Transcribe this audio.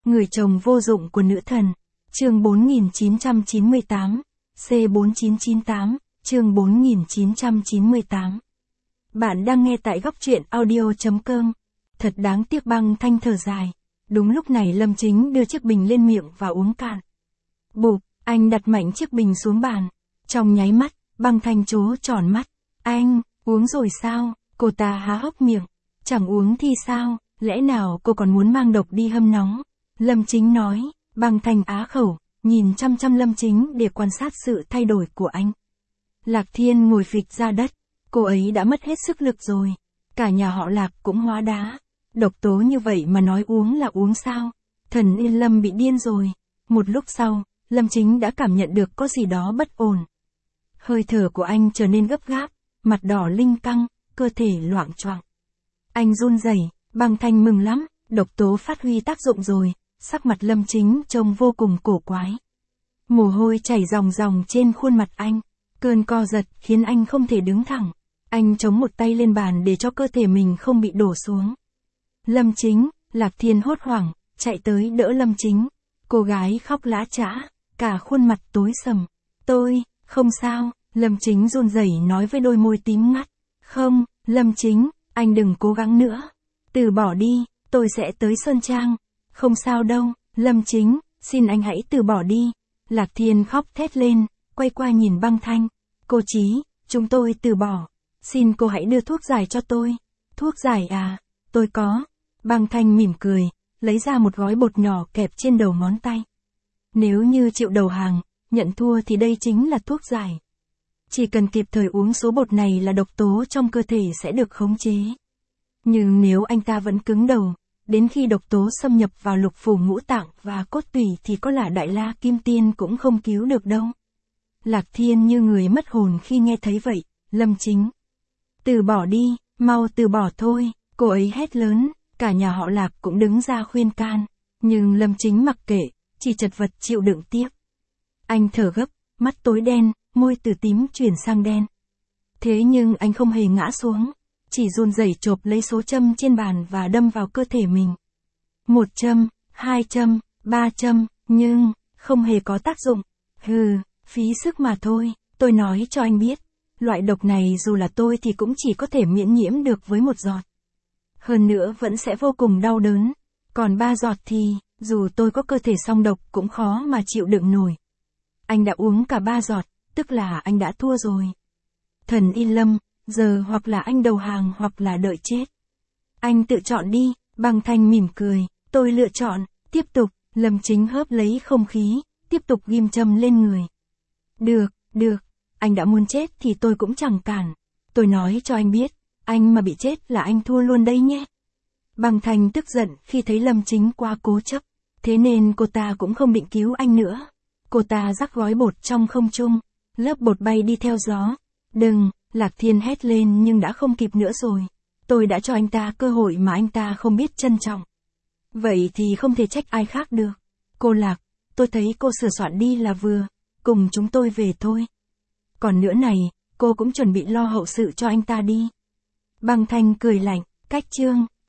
Người chồng vô dụng của nữ thần. Chương 4998. C4998, chương 4998. Bạn đang nghe tại góc truyện audio.com. Thật đáng tiếc, Băng Thanh thở dài. Đúng lúc này Lâm Chính đưa chiếc bình lên miệng và uống cạn. Bụp, anh đặt mạnh chiếc bình xuống bàn. Trong nháy mắt, Băng Thanh trố tròn mắt. Anh, uống rồi sao? Cô ta há hốc miệng. Chẳng uống thì sao, lẽ nào cô còn muốn mang độc đi hâm nóng? Lâm Chính nói. Băng Thanh á khẩu, nhìn chăm chăm Lâm Chính để quan sát sự thay đổi của anh. Lạc Thiên ngồi phịch ra đất. Cô ấy đã mất hết sức lực rồi. Cả nhà họ Lạc cũng hóa đá. Độc tố như vậy mà nói uống là uống sao? Thần Yên Lâm bị điên rồi. Một lúc sau, Lâm Chính đã cảm nhận được có gì đó bất ổn. Hơi thở của anh trở nên gấp gáp, mặt đỏ linh căng, cơ thể loạng choạng. Anh run rẩy. Băng Thanh mừng lắm, độc tố phát huy tác dụng rồi. Sắc mặt Lâm Chính trông vô cùng cổ quái. Mồ hôi chảy ròng ròng trên khuôn mặt anh. Cơn co giật khiến anh không thể đứng thẳng. Anh chống một tay lên bàn để cho cơ thể mình không bị đổ xuống. Lâm Chính, Lạc Thiên hốt hoảng, chạy tới đỡ Lâm Chính. Cô gái khóc lã chã, cả khuôn mặt tối sầm. Tôi, không sao, Lâm Chính run rẩy nói với đôi môi tím ngắt. Không, Lâm Chính, anh đừng cố gắng nữa. Từ bỏ đi, tôi sẽ tới Sơn Trang. Không sao đâu, Lâm Chính, xin anh hãy từ bỏ đi. Lạc Thiên khóc thét lên, quay qua nhìn Băng Thanh. Cô Chí, chúng tôi từ bỏ. Xin cô hãy đưa thuốc giải cho tôi. Thuốc giải à, tôi có. Băng Thanh mỉm cười, lấy ra một gói bột nhỏ kẹp trên đầu ngón tay. Nếu như chịu đầu hàng, nhận thua thì đây chính là thuốc giải. Chỉ cần kịp thời uống số bột này là độc tố trong cơ thể sẽ được khống chế. Nhưng nếu anh ta vẫn cứng đầu, đến khi độc tố xâm nhập vào lục phủ ngũ tạng và cốt tủy thì có là Đại La Kim Tiên cũng không cứu được đâu. Lạc Thiên như người mất hồn khi nghe thấy vậy. Lâm Chính. Từ bỏ đi, mau từ bỏ thôi, cô ấy hét lớn, cả nhà họ Lạc cũng đứng ra khuyên can. Nhưng Lâm Chính mặc kệ, chỉ chật vật chịu đựng tiếp. Anh thở gấp, mắt tối đen, môi từ tím chuyển sang đen. Thế nhưng anh không hề ngã xuống. Chỉ run rẩy chộp lấy số châm trên bàn và đâm vào cơ thể mình. 1 châm, 2 châm, 3 châm, nhưng, không hề có tác dụng. Hừ, phí sức mà thôi, tôi nói cho anh biết. Loại độc này dù là tôi thì cũng chỉ có thể miễn nhiễm được với 1 giọt. Hơn nữa vẫn sẽ vô cùng đau đớn. Còn 3 giọt thì, dù tôi có cơ thể song độc cũng khó mà chịu đựng nổi. Anh đã uống cả 3 giọt, tức là anh đã thua rồi. Thần Yên Lâm, giờ hoặc là anh đầu hàng hoặc là đợi chết. Anh tự chọn đi. Băng Thanh mỉm cười. Tôi lựa chọn. Tiếp tục. Lâm Chính hớp lấy không khí, tiếp tục ghim châm lên người. Được, anh đã muốn chết thì tôi cũng chẳng cản. Tôi nói cho anh biết, anh mà bị chết là anh thua luôn đấy nhé. Băng Thanh tức giận khi thấy Lâm Chính quá cố chấp, thế nên cô ta cũng không định cứu anh nữa. Cô ta rắc gói bột trong không trung, lớp bột bay đi theo gió. Đừng, Lạc Thiên hét lên nhưng đã không kịp nữa rồi. Tôi đã cho anh ta cơ hội mà anh ta không biết trân trọng. Vậy thì không thể trách ai khác được. Cô Lạc, tôi thấy cô sửa soạn đi là vừa, cùng chúng tôi về thôi. Còn nữa này, cô cũng chuẩn bị lo hậu sự cho anh ta đi. Băng Thanh cười lạnh, cách chương,